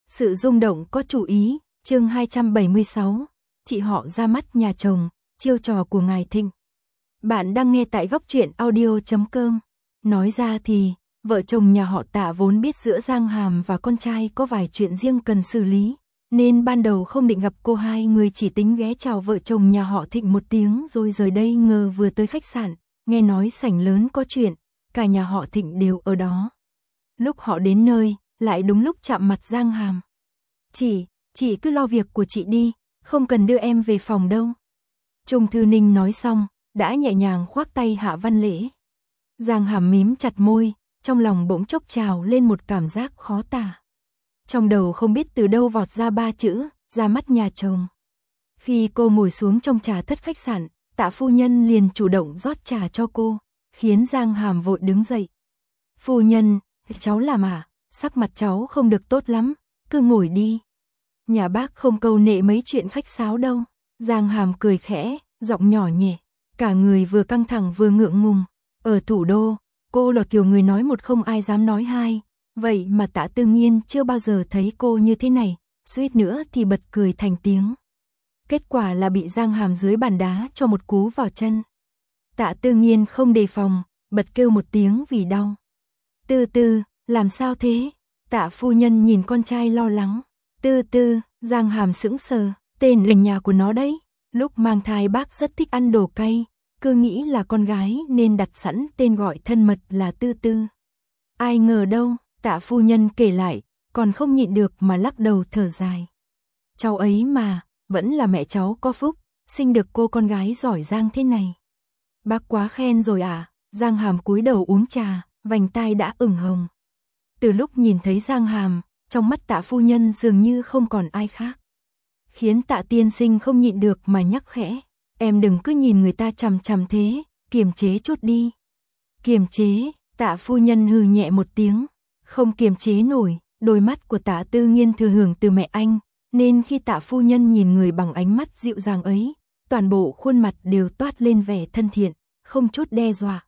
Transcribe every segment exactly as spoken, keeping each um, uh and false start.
Sự rung động có chủ ý, chương hai trăm bảy mươi sáu, chị họ ra mắt nhà chồng, chiêu trò của ngài Thịnh. Bạn đang nghe tại góc truyện audio chấm com. Nói ra thì, vợ chồng nhà họ Tạ vốn biết giữa Giang Hàm và con trai có vài chuyện riêng cần xử lý, nên ban đầu không định gặp cô, hai người chỉ tính ghé chào vợ chồng nhà họ Thịnh một tiếng rồi rời đây. Ngờ vừa tới khách sạn, nghe nói sảnh lớn có chuyện, cả nhà họ Thịnh đều ở đó. Lúc họ đến nơi, lại đúng lúc chạm mặt Giang Hàm. Chị, chị cứ lo việc của chị đi, không cần đưa em về phòng đâu. Trung Thư Ninh nói xong, đã nhẹ nhàng khoác tay Hạ Văn Lễ. Giang Hàm mím chặt môi, trong lòng bỗng chốc trào lên một cảm giác khó tả. Trong đầu không biết từ đâu vọt ra ba chữ, ra mắt nhà chồng. Khi cô ngồi xuống trong trà thất khách sạn, Tạ phu nhân liền chủ động rót trà cho cô, khiến Giang Hàm vội đứng dậy. Phu nhân, cháu làm à, sắc mặt cháu không được tốt lắm, cứ ngồi đi. Nhà bác không câu nệ mấy chuyện khách sáo đâu. Giang Hàm cười khẽ, giọng nhỏ nhẹ, cả người vừa căng thẳng vừa ngượng ngùng. Ở thủ đô, cô là kiểu người nói một không ai dám nói hai, vậy mà Tạ Tư Nghiên chưa bao giờ thấy cô như thế này, suýt nữa thì bật cười thành tiếng. Kết quả là bị Giang Hàm dưới bàn đá cho một cú vào chân. Tạ Tư Nghiên không đề phòng, bật kêu một tiếng vì đau. Tư Tư, làm sao thế? Tạ phu nhân nhìn con trai lo lắng. Tư Tư, Giang Hàm sững sờ, tên là nhà của nó đấy. Lúc mang thai bác rất thích ăn đồ cay, cứ nghĩ là con gái nên đặt sẵn tên gọi thân mật là Tư Tư. Ai ngờ đâu, Tạ phu nhân kể lại, còn không nhịn được mà lắc đầu thở dài. Cháu ấy mà, vẫn là mẹ cháu có phúc, sinh được cô con gái giỏi giang thế này. Bác quá khen rồi à? Giang Hàm cúi đầu uống trà, vành tai đã ửng hồng. Từ lúc nhìn thấy Giang Hàm, trong mắt Tạ phu nhân dường như không còn ai khác. Khiến Tạ tiên sinh không nhịn được mà nhắc khẽ. Em đừng cứ nhìn người ta chằm chằm thế, kiềm chế chút đi. Kiềm chế, Tạ phu nhân hừ nhẹ một tiếng. Không kiềm chế nổi, đôi mắt của Tạ Tư Nghiên thừa hưởng từ mẹ anh, nên khi Tạ phu nhân nhìn người bằng ánh mắt dịu dàng ấy, toàn bộ khuôn mặt đều toát lên vẻ thân thiện, không chút đe dọa.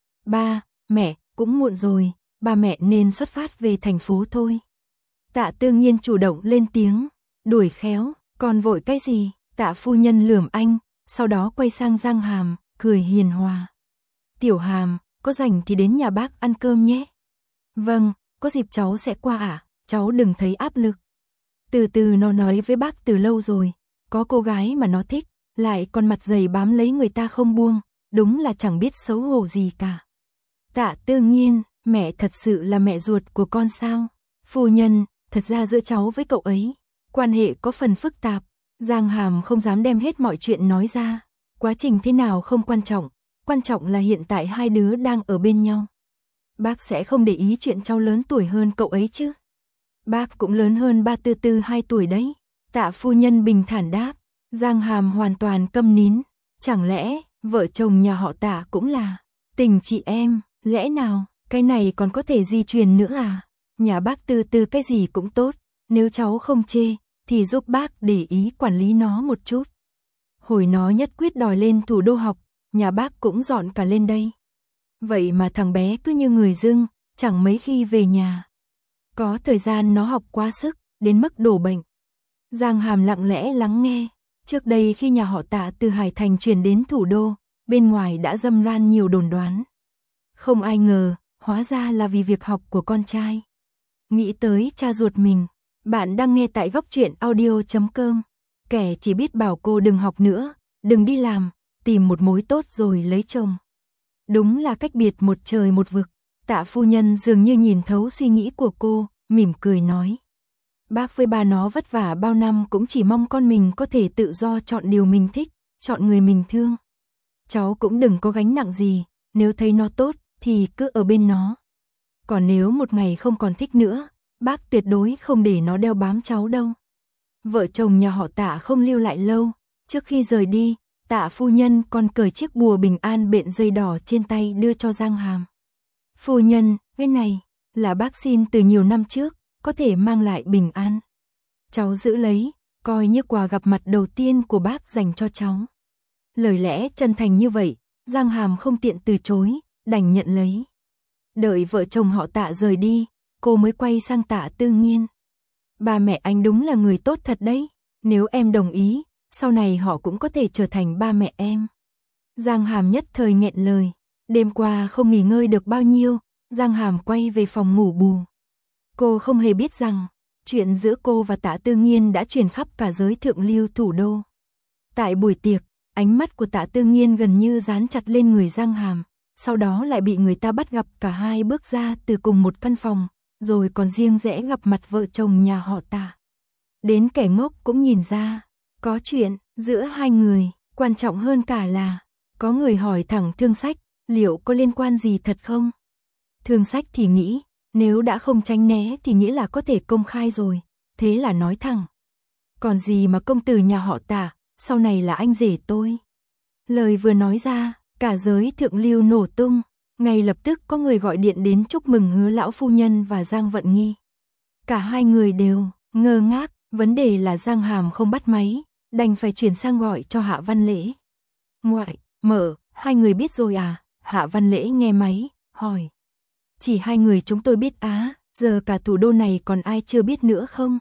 Ba, mẹ, cũng muộn rồi, ba mẹ nên xuất phát về thành phố thôi. Tạ Tư Nghiên chủ động lên tiếng, đuổi khéo, còn vội cái gì? Tạ phu nhân lườm anh, sau đó quay sang Giang Hàm, cười hiền hòa. Tiểu Hàm, có rảnh thì đến nhà bác ăn cơm nhé. Vâng, có dịp cháu sẽ qua ạ, à? Cháu đừng thấy áp lực. Từ từ nó nói với bác từ lâu rồi, có cô gái mà nó thích, lại còn mặt dày bám lấy người ta không buông, đúng là chẳng biết xấu hổ gì cả. Tạ Tư Nghiên, mẹ thật sự là mẹ ruột của con sao? Phu nhân, thật ra giữa cháu với cậu ấy, quan hệ có phần phức tạp. Giang Hàm không dám đem hết mọi chuyện nói ra. Quá trình thế nào không quan trọng, quan trọng là hiện tại hai đứa đang ở bên nhau. Bác sẽ không để ý chuyện cháu lớn tuổi hơn cậu ấy chứ? Bác cũng lớn hơn ba Tư Tư hai tuổi đấy. Tạ phu nhân bình thản đáp. Giang Hàm hoàn toàn câm nín. Chẳng lẽ, vợ chồng nhà họ Tạ cũng là tình chị em, lẽ nào, cái này còn có thể di truyền nữa à? Nhà bác Tư Tư cái gì cũng tốt, nếu cháu không chê, thì giúp bác để ý quản lý nó một chút. Hồi nó nhất quyết đòi lên thủ đô học, nhà bác cũng dọn cả lên đây. Vậy mà thằng bé cứ như người dưng, chẳng mấy khi về nhà. Có thời gian nó học quá sức, đến mức đổ bệnh. Giang Hàm lặng lẽ lắng nghe. Trước đây khi nhà họ Tạ từ Hải Thành chuyển đến thủ đô, bên ngoài đã râm ran nhiều đồn đoán. Không ai ngờ, hóa ra là vì việc học của con trai. Nghĩ tới cha ruột mình. Bạn đang nghe tại góc truyện audio chấm com. Kẻ chỉ biết bảo cô đừng học nữa, đừng đi làm, tìm một mối tốt rồi lấy chồng. Đúng là cách biệt một trời một vực. Tạ phu nhân dường như nhìn thấu suy nghĩ của cô, mỉm cười nói. Bác với bà nó vất vả bao năm cũng chỉ mong con mình có thể tự do chọn điều mình thích, chọn người mình thương. Cháu cũng đừng có gánh nặng gì, nếu thấy nó tốt thì cứ ở bên nó. Còn nếu một ngày không còn thích nữa, bác tuyệt đối không để nó đeo bám cháu đâu. Vợ chồng nhà họ Tạ không lưu lại lâu, trước khi rời đi, Tạ phu nhân còn cởi chiếc bùa bình an bện dây đỏ trên tay đưa cho Giang Hàm. Phu nhân, cái này là bác xin từ nhiều năm trước, có thể mang lại bình an. Cháu giữ lấy, coi như quà gặp mặt đầu tiên của bác dành cho cháu. Lời lẽ chân thành như vậy, Giang Hàm không tiện từ chối, đành nhận lấy. Đợi vợ chồng họ Tạ rời đi, cô mới quay sang Tạ Tư Nghiên. Ba mẹ anh đúng là người tốt thật đấy, nếu em đồng ý, sau này họ cũng có thể trở thành ba mẹ em. Giang Hàm nhất thời nghẹn lời, đêm qua không nghỉ ngơi được bao nhiêu, Giang Hàm quay về phòng ngủ bù. Cô không hề biết rằng, chuyện giữa cô và Tạ Tư Nghiên đã truyền khắp cả giới thượng lưu thủ đô. Tại buổi tiệc, ánh mắt của Tạ Tư Nghiên gần như dán chặt lên người Giang Hàm, sau đó lại bị người ta bắt gặp cả hai bước ra từ cùng một căn phòng, rồi còn riêng rẽ gặp mặt vợ chồng nhà họ Tạ. Đến kẻ ngốc cũng nhìn ra, có chuyện giữa hai người, quan trọng hơn cả là, có người hỏi thẳng Thương Sách, liệu có liên quan gì thật không? Thương Sách thì nghĩ, nếu đã không tránh né thì nghĩa là có thể công khai rồi, thế là nói thẳng. Còn gì mà công tử nhà họ Tạ, sau này là anh rể tôi. Lời vừa nói ra, cả giới thượng lưu nổ tung, ngay lập tức có người gọi điện đến chúc mừng Hứa lão phu nhân và Giang Vận Nghi. Cả hai người đều ngơ ngác, vấn đề là Giang Hàm không bắt máy, đành phải chuyển sang gọi cho Hạ Văn Lễ. Ngoại, mở, hai người biết rồi à? Hạ Văn Lễ nghe máy, hỏi. Chỉ hai người chúng tôi biết á, giờ cả thủ đô này còn ai chưa biết nữa không?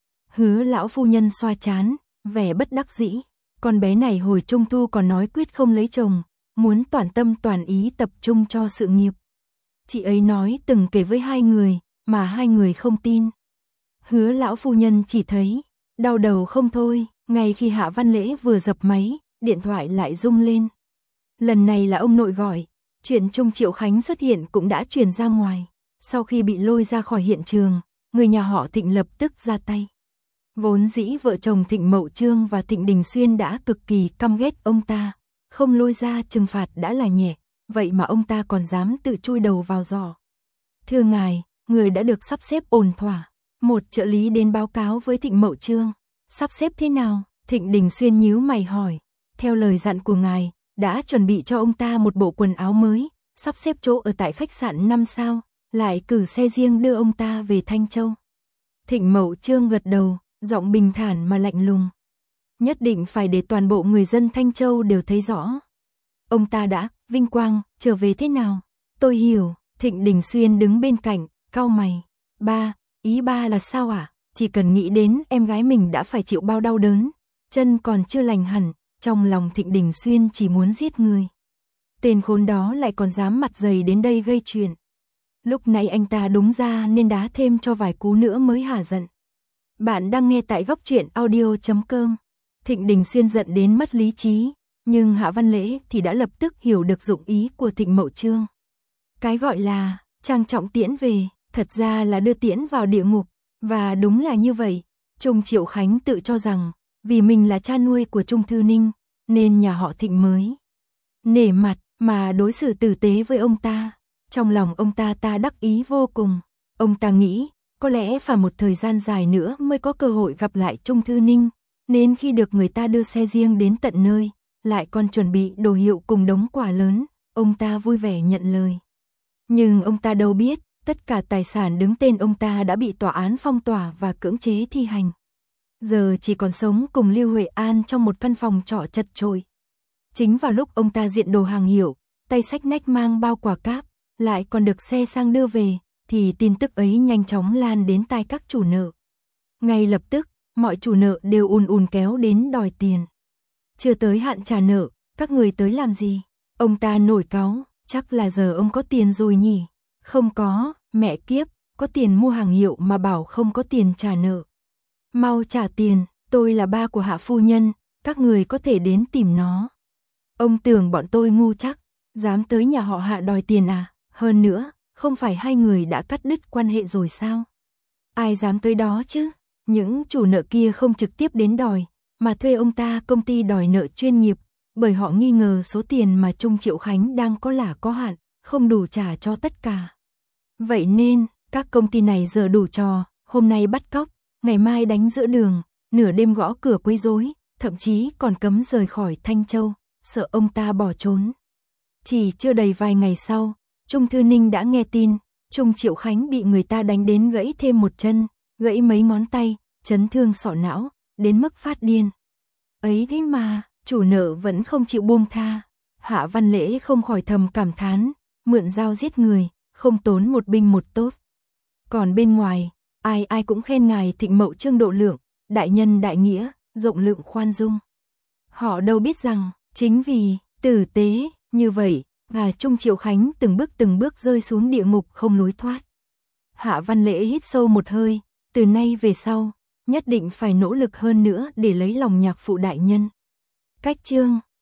Hứa lão phu nhân xoa chán, vẻ bất đắc dĩ. Con bé này hồi trung thu còn nói quyết không lấy chồng, muốn toàn tâm toàn ý tập trung cho sự nghiệp. Chị ấy nói từng kể với hai người, mà hai người không tin. Hứa lão phu nhân chỉ thấy, đau đầu không thôi, ngay khi Hạ Văn Lễ vừa dập máy, điện thoại lại rung lên. Lần này là ông nội gọi, chuyện Trung Triệu Khánh xuất hiện cũng đã truyền ra ngoài. Sau khi bị lôi ra khỏi hiện trường, người nhà họ Thịnh lập tức ra tay. Vốn dĩ vợ chồng Thịnh Mậu Trương và Thịnh Đình Xuyên đã cực kỳ căm ghét ông ta, không lôi ra trừng phạt đã là nhẹ, vậy mà ông ta còn dám tự chui đầu vào giỏ. Thưa ngài, người đã được sắp xếp ổn thỏa. Một trợ lý đến báo cáo với Thịnh Mậu Trương. Sắp xếp thế nào? Thịnh Đình Xuyên nhíu mày hỏi. Theo lời dặn của ngài, đã chuẩn bị cho ông ta một bộ quần áo mới, sắp xếp chỗ ở tại khách sạn năm sao, lại cử xe riêng đưa ông ta về Thanh Châu. Thịnh Mậu Trương gật đầu, giọng bình thản mà lạnh lùng. Nhất định phải để toàn bộ người dân Thanh Châu đều thấy rõ. Ông ta đã, vinh quang, trở về thế nào? Tôi hiểu, Thịnh Đình Xuyên đứng bên cạnh, cau mày. Ba, ý ba là sao ạ? À? Chỉ cần nghĩ đến em gái mình đã phải chịu bao đau đớn, chân còn chưa lành hẳn, trong lòng Thịnh Đình Xuyên chỉ muốn giết người. Tên khốn đó lại còn dám mặt dày đến đây gây chuyện. Lúc nãy anh ta đúng ra nên đá thêm cho vài cú nữa mới hả giận. Bạn đang nghe tại góc truyện audio chấm com. Thịnh Đình Xuyên giận đến mất lý trí, nhưng Hạ Văn Lễ thì đã lập tức hiểu được dụng ý của Thịnh Mậu Trương. Cái gọi là trang trọng tiễn về, thật ra là đưa tiễn vào địa ngục, và đúng là như vậy. Trung Triệu Khánh tự cho rằng, vì mình là cha nuôi của Trung Thư Ninh, nên nhà họ Thịnh mới nể mặt mà đối xử tử tế với ông ta. Trong lòng ông ta ta đắc ý vô cùng. Ông ta nghĩ, có lẽ phải một thời gian dài nữa mới có cơ hội gặp lại Trung Thư Ninh, nên khi được người ta đưa xe riêng đến tận nơi, lại còn chuẩn bị đồ hiệu cùng đống quà lớn, ông ta vui vẻ nhận lời. Nhưng ông ta đâu biết, tất cả tài sản đứng tên ông ta đã bị tòa án phong tỏa và cưỡng chế thi hành. Giờ chỉ còn sống cùng Lưu Huệ An trong một căn phòng trọ chật chội. Chính vào lúc ông ta diện đồ hàng hiệu, tay xách nách mang bao quà cáp, lại còn được xe sang đưa về, thì tin tức ấy nhanh chóng lan đến tai các chủ nợ. Ngay lập tức, mọi chủ nợ đều ùn ùn kéo đến đòi tiền. Chưa tới hạn trả nợ, các người tới làm gì? Ông ta nổi cáu, chắc là giờ ông có tiền rồi nhỉ? Không có, mẹ kiếp, có tiền mua hàng hiệu mà bảo không có tiền trả nợ. Mau trả tiền, tôi là ba của Hạ phu nhân, các người có thể đến tìm nó. Ông tưởng bọn tôi ngu chắc, dám tới nhà họ Hạ đòi tiền à? Hơn nữa, không phải hai người đã cắt đứt quan hệ rồi sao? Ai dám tới đó chứ? Những chủ nợ kia không trực tiếp đến đòi, mà thuê ông ta công ty đòi nợ chuyên nghiệp, bởi họ nghi ngờ số tiền mà Trung Triệu Khánh đang có là có hạn, không đủ trả cho tất cả. Vậy nên, các công ty này giờ đủ trò, hôm nay bắt cóc, ngày mai đánh giữa đường, nửa đêm gõ cửa quấy rối, thậm chí còn cấm rời khỏi Thanh Châu, sợ ông ta bỏ trốn. Chỉ chưa đầy vài ngày sau, Trung Thư Ninh đã nghe tin, Trung Triệu Khánh bị người ta đánh đến gãy thêm một chân, gãy mấy ngón tay, chấn thương sọ não, đến mức phát điên. Ấy thế mà, chủ nợ vẫn không chịu buông tha. Hạ Văn Lễ không khỏi thầm cảm thán, mượn dao giết người, không tốn một binh một tốt. Còn bên ngoài, ai ai cũng khen ngài Thịnh Mậu Trương độ lượng, đại nhân đại nghĩa, rộng lượng khoan dung. Họ đâu biết rằng, chính vì tử tế như vậy, và Trung Triệu Khánh từng bước từng bước rơi xuống địa ngục không lối thoát. Hạ Văn Lễ hít sâu một hơi, từ nay về sau, nhất định phải nỗ lực hơn nữa để lấy lòng nhạc phụ đại nhân. Cách chương